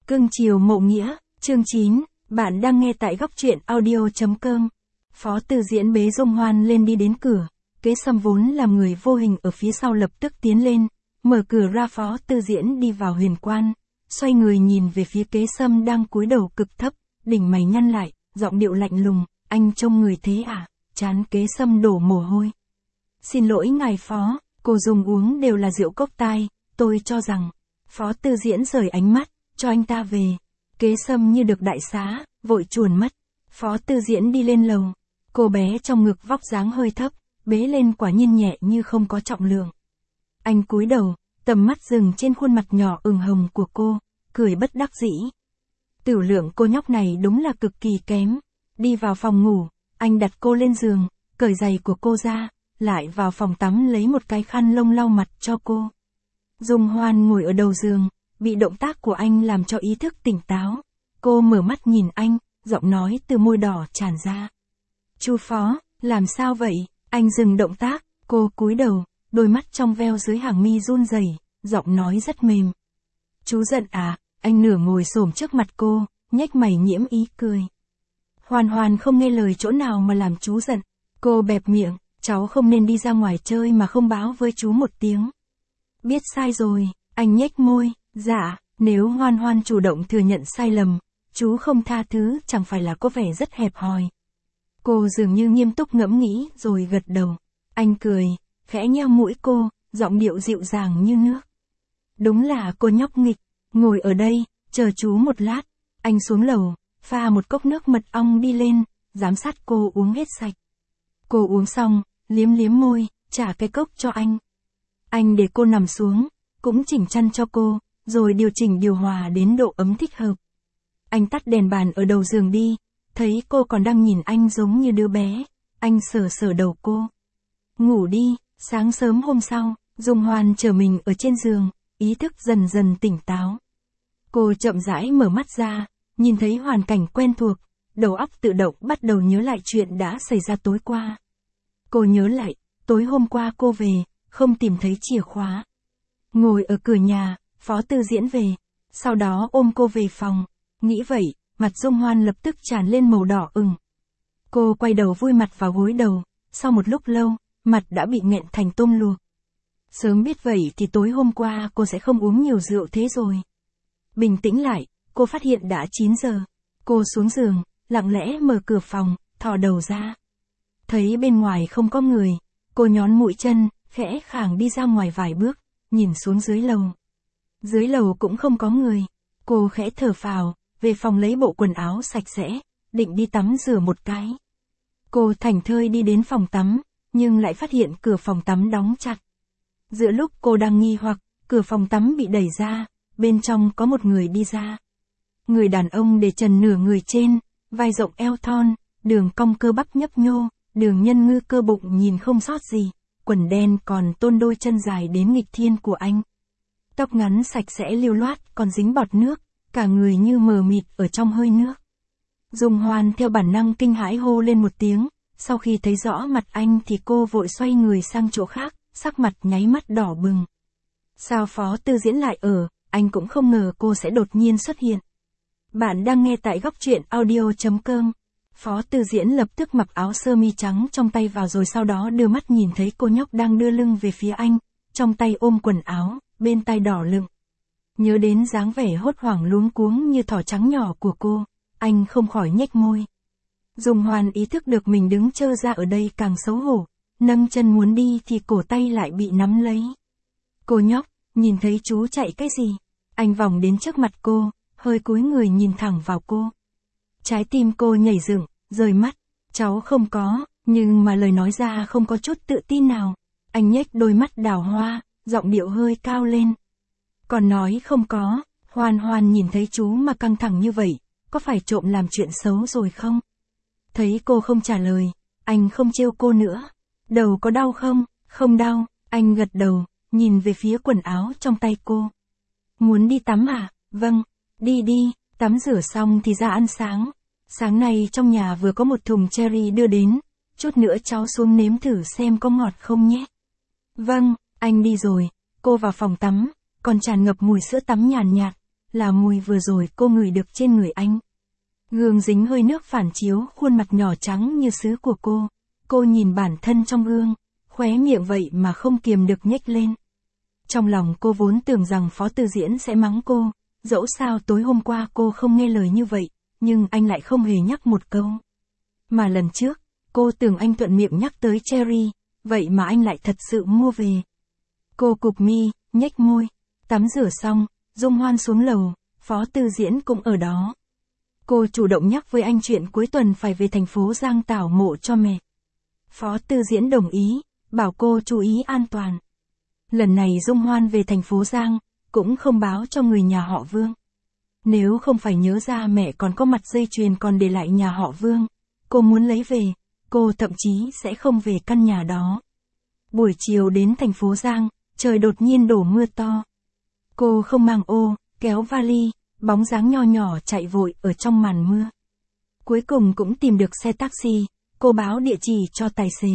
Cưng chiều mộ nghĩa, chương 9, bạn đang nghe tại góc truyện audio.com. Phó Tư Diễn bế Dung Hoan lên đi đến cửa, Kế Sâm vốn làm người vô hình ở phía sau lập tức tiến lên, mở cửa ra. Phó Tư Diễn đi vào huyền quan, xoay người nhìn về phía Kế Sâm đang cúi đầu cực thấp, đỉnh mày nhăn lại, giọng điệu lạnh lùng, anh trông người thế à? Trán Kế Sâm đổ mồ hôi. Xin lỗi ngài Phó, cô dùng uống đều là rượu cốc tai, tôi cho rằng. Phó Tư Diễn rời ánh mắt, cho anh ta về. Kế Sâm như được đại xá, vội chuồn mất. Phó Tư Diễn đi lên lầu. Cô bé trong ngực vóc dáng hơi thấp, bế lên quả nhiên nhẹ như không có trọng lượng. Anh cúi đầu, tầm mắt dừng trên khuôn mặt nhỏ ửng hồng của cô, cười bất đắc dĩ. Tửu lượng cô nhóc này đúng là cực kỳ kém. Đi vào phòng ngủ, anh đặt cô lên giường, cởi giày của cô ra, lại vào phòng tắm lấy một cái khăn lông lau mặt cho cô. Dung Hoan ngồi ở đầu giường, bị động tác của anh làm cho ý thức tỉnh táo. Cô mở mắt nhìn anh, giọng nói từ môi đỏ tràn ra. Chu Phó, làm sao vậy? Anh dừng động tác, cô cúi đầu, đôi mắt trong veo dưới hàng mi run rẩy, giọng nói rất mềm. Chú giận à? Anh nửa ngồi xổm trước mặt cô, nhếch mày nhiễm ý cười. Hoàn Hoàn không nghe lời chỗ nào mà làm chú giận. Cô bẹp miệng, cháu không nên đi ra ngoài chơi mà không báo với chú một tiếng. Biết sai rồi, anh nhếch môi, dạ, nếu Hoan Hoan chủ động thừa nhận sai lầm, chú không tha thứ chẳng phải là có vẻ rất hẹp hòi. Cô dường như nghiêm túc ngẫm nghĩ rồi gật đầu. Anh cười, khẽ nheo mũi cô, giọng điệu dịu dàng như nước. Đúng là cô nhóc nghịch, ngồi ở đây, chờ chú một lát. Anh xuống lầu, pha một cốc nước mật ong đi lên, giám sát cô uống hết sạch. Cô uống xong, liếm liếm môi, trả cái cốc cho anh. Anh để cô nằm xuống, cũng chỉnh chăn cho cô, rồi điều chỉnh điều hòa đến độ ấm thích hợp. Anh tắt đèn bàn ở đầu giường đi, thấy cô còn đang nhìn anh giống như đứa bé, anh sờ sờ đầu cô. Ngủ đi. Sáng sớm hôm sau, Dung Hoan chờ mình ở trên giường, ý thức dần dần tỉnh táo. Cô chậm rãi mở mắt ra, nhìn thấy hoàn cảnh quen thuộc, đầu óc tự động bắt đầu nhớ lại chuyện đã xảy ra tối qua. Cô nhớ lại, tối hôm qua cô về, không tìm thấy chìa khóa. Ngồi ở cửa nhà, Phó Tư Diễn về, sau đó ôm cô về phòng. Nghĩ vậy, mặt Dung Hoan lập tức tràn lên màu đỏ ửng. Cô quay đầu vùi mặt vào gối đầu, sau một lúc lâu, mặt đã bị nghẹn thành tôm luộc. Sớm biết vậy thì tối hôm qua cô sẽ không uống nhiều rượu thế rồi. Bình tĩnh lại, cô phát hiện đã 9 giờ. Cô xuống giường, lặng lẽ mở cửa phòng, thò đầu ra. Thấy bên ngoài không có người, cô nhón mũi chân, khẽ khàng đi ra ngoài vài bước, nhìn xuống dưới lầu. Dưới lầu cũng không có người. Cô khẽ thở phào, về phòng lấy bộ quần áo sạch sẽ, định đi tắm rửa một cái. Cô thảnh thơi đi đến phòng tắm, nhưng lại phát hiện cửa phòng tắm đóng chặt. Giữa lúc cô đang nghi hoặc, cửa phòng tắm bị đẩy ra, bên trong có một người đi ra. Người đàn ông để trần nửa người trên, vai rộng eo thon, đường cong cơ bắp nhấp nhô, đường nhân ngư cơ bụng nhìn không sót gì, quần đen còn tôn đôi chân dài đến nghịch thiên của anh. Tóc ngắn sạch sẽ lưu loát còn dính bọt nước, cả người như mờ mịt ở trong hơi nước. Dung Hoan theo bản năng kinh hãi hô lên một tiếng, sau khi thấy rõ mặt anh thì cô vội xoay người sang chỗ khác, sắc mặt nháy mắt đỏ bừng. Sao Phó Tư Diễn lại ở, anh cũng không ngờ cô sẽ đột nhiên xuất hiện. Bạn đang nghe tại góc truyện audio.com. Phó Tư Diễn lập tức mặc áo sơ mi trắng trong tay vào rồi sau đó đưa mắt nhìn thấy cô nhóc đang đưa lưng về phía anh, trong tay ôm quần áo, bên tai đỏ lựng. Nhớ đến dáng vẻ hốt hoảng luống cuống như thỏ trắng nhỏ của cô, anh không khỏi nhếch môi. Dung Hoan ý thức được mình đứng trơ ra ở đây càng xấu hổ, nâng chân muốn đi thì cổ tay lại bị nắm lấy. Cô nhóc, nhìn thấy chú chạy cái gì? Anh vòng đến trước mặt cô, hơi cúi người nhìn thẳng vào cô. Trái tim cô nhảy dựng, rời mắt. Cháu không có, nhưng mà lời nói ra không có chút tự tin nào. Anh nhếch đôi mắt đào hoa, giọng điệu hơi cao lên. Còn nói không có, Hoan Hoan nhìn thấy chú mà căng thẳng như vậy, có phải trộm làm chuyện xấu rồi không? Thấy cô không trả lời, anh không trêu cô nữa. Đầu có đau không? Không đau, anh gật đầu, nhìn về phía quần áo trong tay cô. Muốn đi tắm à? Vâng, đi đi, tắm rửa xong thì ra ăn sáng. Sáng nay trong nhà vừa có một thùng cherry đưa đến, chút nữa cháu xuống nếm thử xem có ngọt không nhé. Vâng, anh đi rồi, cô vào phòng tắm, còn tràn ngập mùi sữa tắm nhàn nhạt. là mùi vừa rồi cô ngửi được trên người anh. Gương dính hơi nước phản chiếu khuôn mặt nhỏ trắng như sứ của cô. Cô nhìn bản thân trong gương, khóe miệng vậy mà không kiềm được nhếch lên. Trong lòng cô vốn tưởng rằng Phó Tư Diễn sẽ mắng cô, dẫu sao tối hôm qua cô không nghe lời như vậy, nhưng anh lại không hề nhắc một câu. Mà lần trước, cô tưởng anh thuận miệng nhắc tới Cherry, vậy mà anh lại thật sự mua về. Cô cụp mi, nhếch môi, tắm rửa xong, Dung Hoan xuống lầu, Phó Tư Diễn cũng ở đó. Cô chủ động nhắc với anh chuyện cuối tuần phải về thành phố Giang tảo mộ cho mẹ. Phó Tư Diễn đồng ý, bảo cô chú ý an toàn. Lần này Dung Hoan về thành phố Giang, cũng không báo cho người nhà họ Vương. Nếu không phải nhớ ra mẹ còn có mặt dây chuyền còn để lại nhà họ Vương, cô muốn lấy về, cô thậm chí sẽ không về căn nhà đó. Buổi chiều đến thành phố Giang, trời đột nhiên đổ mưa to. Cô không mang ô, kéo vali, bóng dáng nho nhỏ chạy vội ở trong màn mưa. Cuối cùng cũng tìm được xe taxi, cô báo địa chỉ cho tài xế.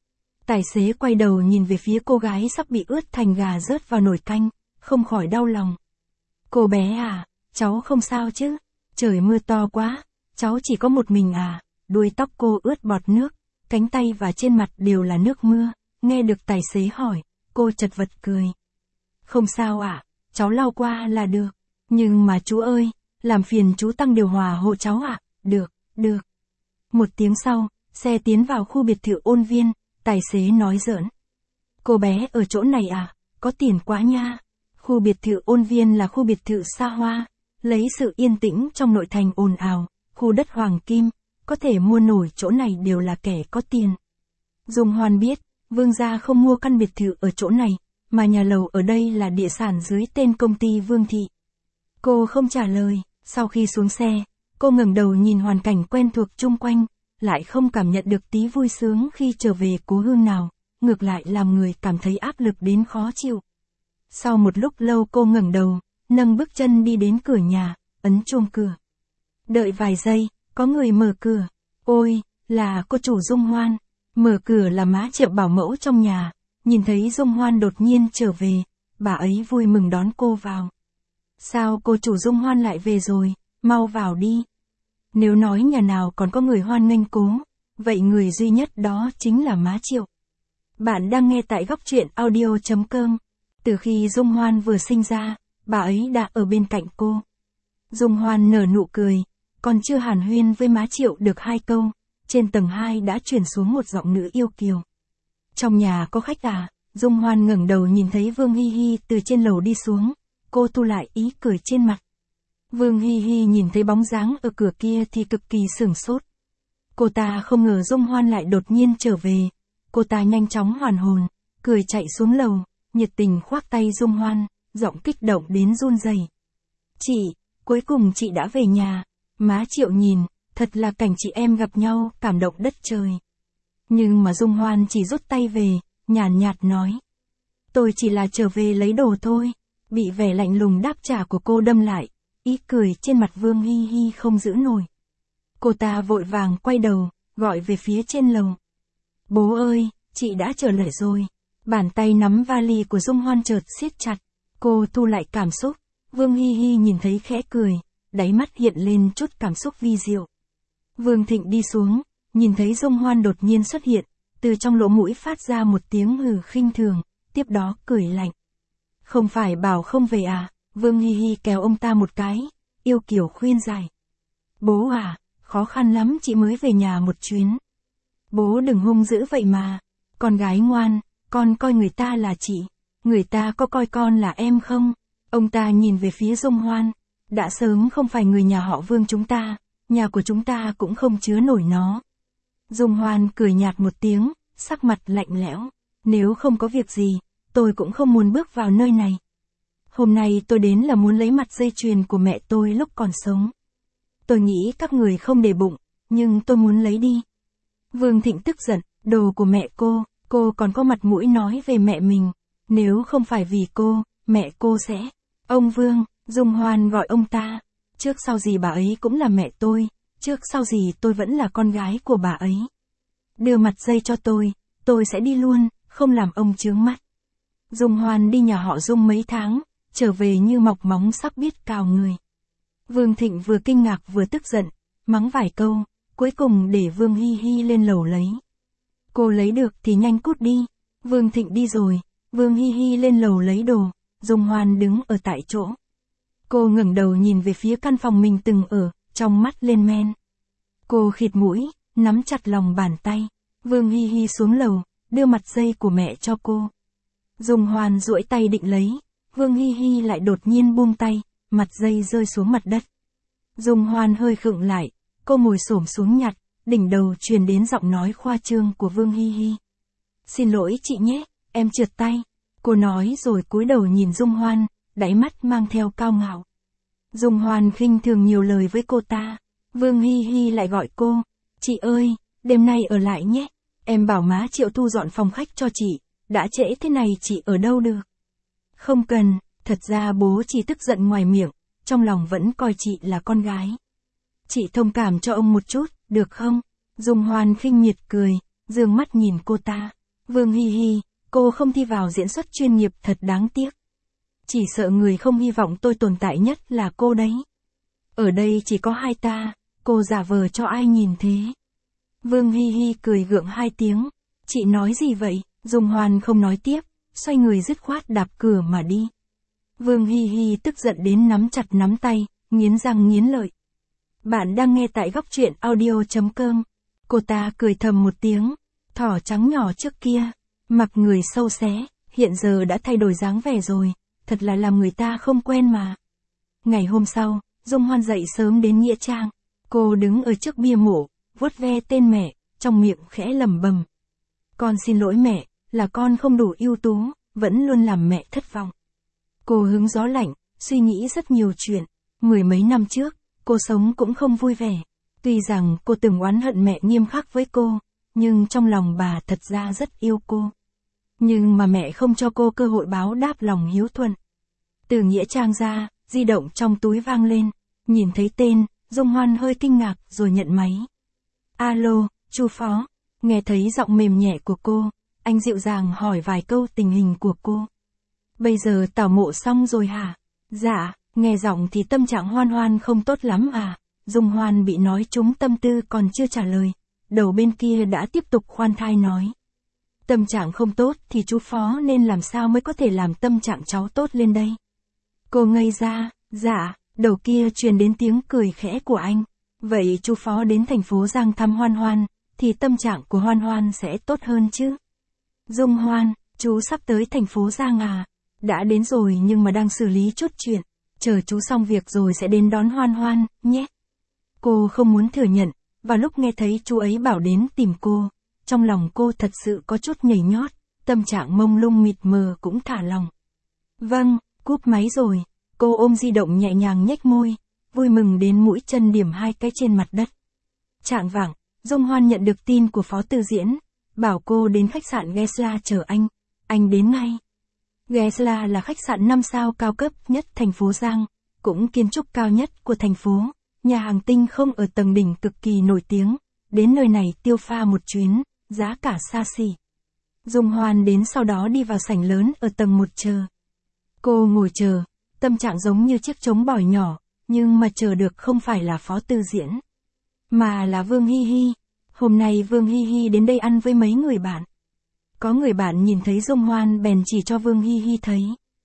Tài xế quay đầu nhìn về phía cô gái sắp bị ướt thành gà rớt vào nồi canh, không khỏi đau lòng. Cô bé à, cháu không sao chứ? Trời mưa to quá, cháu chỉ có một mình à? Đuôi tóc cô ướt bọt nước, cánh tay và trên mặt đều là nước mưa. Nghe được tài xế hỏi, cô chật vật cười. Không sao ạ, cháu lau qua là được. Nhưng mà chú ơi, làm phiền chú tăng điều hòa hộ cháu ạ. Được, được. Một tiếng sau, xe tiến vào khu biệt thự Ôn Viên, tài xế nói giỡn. Cô bé ở chỗ này à, có tiền quá nha. Khu biệt thự Ôn Viên là khu biệt thự xa hoa, lấy sự yên tĩnh trong nội thành ồn ào, khu đất hoàng kim, có thể mua nổi chỗ này đều là kẻ có tiền. Dung Hoan biết, Vương gia không mua căn biệt thự ở chỗ này, mà nhà lầu ở đây là địa sản dưới tên công ty Vương Thị. Cô không trả lời, sau khi xuống xe, cô ngẩng đầu nhìn hoàn cảnh quen thuộc chung quanh, lại không cảm nhận được tí vui sướng khi trở về cố hương nào, ngược lại làm người cảm thấy áp lực đến khó chịu. Sau một lúc lâu cô ngẩng đầu, nâng bước chân đi đến cửa nhà, ấn chuông cửa. Đợi vài giây, có người mở cửa. Ôi, là cô chủ Dung Hoan. Mở cửa là má Triệu bảo mẫu trong nhà, nhìn thấy Dung Hoan đột nhiên trở về, bà ấy vui mừng đón cô vào. Sao cô chủ Dung Hoan lại về rồi, mau vào đi. Nếu nói nhà nào còn có người hoan nghênh cố, vậy người duy nhất đó chính là má Triệu. Bạn đang nghe tại góc truyện audio.com. Từ khi Dung Hoan vừa sinh ra, bà ấy đã ở bên cạnh cô. Dung Hoan nở nụ cười, còn chưa hàn huyên với má Triệu được 2 câu, trên tầng 2 đã truyền xuống một giọng nữ yêu kiều. Trong nhà có khách à? Dung Hoan ngẩng đầu nhìn thấy Vương Hi Hi từ trên lầu đi xuống, cô thu lại ý cười trên mặt. Vương Hi Hi nhìn thấy bóng dáng ở cửa kia thì cực kỳ sửng sốt. Cô ta không ngờ Dung Hoan lại đột nhiên trở về, cô ta nhanh chóng hoàn hồn, cười chạy xuống lầu, nhiệt tình khoác tay Dung Hoan, giọng kích động đến run rẩy. Chị, cuối cùng chị đã về nhà. Má Triệu nhìn, thật là cảnh chị em gặp nhau, cảm động đất trời. Nhưng mà Dung Hoan chỉ rút tay về, nhàn nhạt nói. Tôi chỉ là trở về lấy đồ thôi. Bị vẻ lạnh lùng đáp trả của cô đâm lại, ý cười trên mặt Vương Hi Hi không giữ nổi. Cô ta vội vàng quay đầu, gọi về phía trên lầu. Bố ơi, chị đã trở lại rồi. Bàn tay nắm vali của Dung Hoan chợt siết chặt. Cô thu lại cảm xúc. Vương Hi Hi nhìn thấy khẽ cười, đáy mắt hiện lên chút cảm xúc vi diệu. Vương Thịnh đi xuống, nhìn thấy Dung Hoan đột nhiên xuất hiện, từ trong lỗ mũi phát ra một tiếng hừ khinh thường, tiếp đó cười lạnh. Không phải bảo không về à? Vương Hi Hi kéo ông ta một cái, yêu kiều khuyên giải. Bố à, khó khăn lắm chị mới về nhà một chuyến. Bố đừng hung dữ vậy mà. Con gái ngoan, con coi người ta là chị, người ta có coi con là em không? Ông ta nhìn về phía Dung Hoan. Đã sớm không phải người nhà họ Vương chúng ta, nhà của chúng ta cũng không chứa nổi nó. Dung Hoan cười nhạt một tiếng, sắc mặt lạnh lẽo. Nếu không có việc gì, tôi cũng không muốn bước vào nơi này. Hôm nay tôi đến là muốn lấy mặt dây chuyền của mẹ tôi lúc còn sống. Tôi nghĩ các người không để bụng, nhưng tôi muốn lấy đi. Vương Thịnh tức giận, đồ của mẹ cô còn có mặt mũi nói về mẹ mình. Nếu không phải vì cô, mẹ cô sẽ... Ông Vương, Dung Hoan gọi ông ta. Trước sau gì bà ấy cũng là mẹ tôi, trước sau gì tôi vẫn là con gái của bà ấy. Đưa mặt dây cho tôi sẽ đi luôn, không làm ông chướng mắt. Dung Hoan đi nhà họ Dung mấy tháng, trở về như mọc móng sắc biết cào người. Vương Thịnh vừa kinh ngạc vừa tức giận, mắng vài câu, cuối cùng để Vương Hi Hi lên lầu lấy. Cô lấy được thì nhanh cút đi. Vương Thịnh đi rồi, Vương Hi Hi lên lầu lấy đồ, Dung Hoan đứng ở tại chỗ. Cô ngẩng đầu nhìn về phía căn phòng mình từng ở, trong mắt lên men. Cô khịt mũi, nắm chặt lòng bàn tay. Vương Hi Hi xuống lầu, đưa mặt dây của mẹ cho cô. Dung Hoan duỗi tay định lấy, Vương Hi Hi lại đột nhiên buông tay, mặt dây rơi xuống mặt đất. Dung Hoan hơi khựng lại, cô ngồi xổm xuống nhặt, đỉnh đầu truyền đến giọng nói khoa trương của Vương Hi Hi. Xin lỗi chị nhé, em trượt tay. Cô nói rồi cúi đầu nhìn Dung Hoan, đáy mắt mang theo cao ngạo. Dung Hoan khinh thường nhiều lời với cô ta. Vương Hi Hi lại gọi cô. Chị ơi, đêm nay ở lại nhé. Em bảo má Triệu thu dọn phòng khách cho chị. Đã trễ thế này chị ở đâu được. Không cần, thật ra bố chỉ tức giận ngoài miệng, trong lòng vẫn coi chị là con gái. Chị thông cảm cho ông một chút, được không? Dung Hoan khinh miệt cười, dương mắt nhìn cô ta. Vương Hi Hi, cô không thi vào diễn xuất chuyên nghiệp thật đáng tiếc. Chỉ sợ người không hy vọng tôi tồn tại nhất là cô đấy. Ở đây chỉ có hai ta, cô giả vờ cho ai nhìn thế. Vương Hi Hi cười gượng hai tiếng. Chị nói gì vậy? Dung Hoan không nói tiếp, xoay người dứt khoát đạp cửa mà đi. Vương Hi Hi tức giận đến nắm chặt nắm tay, nghiến răng nghiến lợi. Bạn đang nghe tại góc truyện audio.com. Cô ta cười thầm một tiếng. Thỏ trắng nhỏ trước kia, mặc người sâu xé, hiện giờ đã thay đổi dáng vẻ rồi, thật là làm người ta không quen mà. Ngày hôm sau, Dung Hoan dậy sớm đến nghĩa trang. Cô đứng ở trước bia mộ, vuốt ve tên mẹ, trong miệng khẽ lẩm bẩm. Con xin lỗi mẹ, là con không đủ ưu tú, vẫn luôn làm mẹ thất vọng. Cô hứng gió lạnh, suy nghĩ rất nhiều chuyện. Mười mấy năm trước, cô sống cũng không vui vẻ. Tuy rằng cô từng oán hận mẹ nghiêm khắc với cô, nhưng trong lòng bà thật ra rất yêu cô. Nhưng mà mẹ không cho cô cơ hội báo đáp lòng hiếu thuận. Từ nghĩa trang ra, di động trong túi vang lên. Nhìn thấy tên, Dung Hoan hơi kinh ngạc rồi nhận máy. Alo, chú Phó. Nghe thấy giọng mềm nhẹ của cô, anh dịu dàng hỏi vài câu tình hình của cô. Bây giờ tảo mộ xong rồi hả? Dạ, nghe giọng thì tâm trạng Hoan Hoan không tốt lắm à. Dung Hoan bị nói trúng tâm tư còn chưa trả lời. Đầu bên kia đã tiếp tục khoan thai nói. Tâm trạng không tốt thì chú Phó nên làm sao mới có thể làm tâm trạng cháu tốt lên đây? Cô ngây ra, dạ, đầu kia truyền đến tiếng cười khẽ của anh. Vậy chú Phó đến thành phố Giang thăm Hoan Hoan, thì tâm trạng của Hoan Hoan sẽ tốt hơn chứ? Dung Hoan, chú sắp tới thành phố Giang à? Đã đến rồi nhưng mà đang xử lý chút chuyện. Chờ chú xong việc rồi sẽ đến đón Hoan Hoan, nhé. Cô không muốn thừa nhận, và lúc nghe thấy chú ấy bảo đến tìm cô, trong lòng cô thật sự có chút nhảy nhót, tâm trạng mông lung mịt mờ cũng thả lòng. Vâng, cúp máy rồi, cô ôm di động nhẹ nhàng nhếch môi, vui mừng đến mũi chân điểm hai cái trên mặt đất. Chạng vạng, Dung Hoan nhận được tin của Phó Tư Diễn, bảo cô đến khách sạn Gesla chờ anh đến ngay. Gesla là khách sạn 5 sao cao cấp nhất thành phố Giang, cũng kiến trúc cao nhất của thành phố, nhà hàng tinh không ở tầng đỉnh cực kỳ nổi tiếng, đến nơi này tiêu pha một chuyến, giá cả xa xỉ. Dung Hoan đến sau đó đi vào sảnh lớn ở tầng 1 chờ. Cô ngồi chờ, tâm trạng giống như chiếc trống bỏi nhỏ, nhưng mà chờ được không phải là Phó Tư Diễn, mà là Vương Hi Hi. Hôm nay Vương Hi Hi đến đây ăn với mấy người bạn. Có người bạn nhìn thấy Dung Hoan bèn chỉ cho Vương Hi Hi thấy.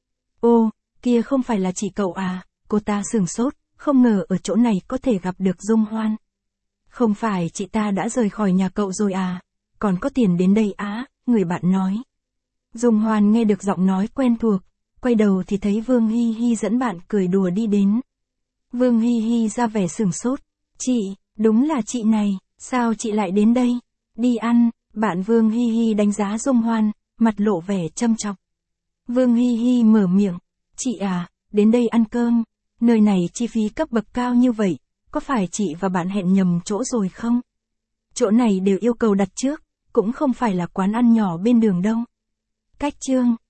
Ô, kia không phải là chị cậu à? Cô ta sửng sốt, không ngờ ở chỗ này có thể gặp được Dung Hoan. Không phải chị ta đã rời khỏi nhà cậu rồi à? Còn có tiền đến đây á, người bạn nói. Dung Hoan nghe được giọng nói quen thuộc, quay đầu thì thấy Vương Hi Hi dẫn bạn cười đùa đi đến. Vương Hi Hi ra vẻ sửng sốt. Chị, đúng là chị này, sao chị lại đến đây? Đi ăn. Bạn Vương Hi Hi đánh giá Dung Hoan, mặt lộ vẻ châm chọc. Vương Hi Hi mở miệng. Chị à, đến đây ăn cơm. Nơi này chi phí cấp bậc cao như vậy, có phải chị và bạn hẹn nhầm chỗ rồi không? Chỗ này đều yêu cầu đặt trước, cũng không phải là quán ăn nhỏ bên đường đâu. Cách chương.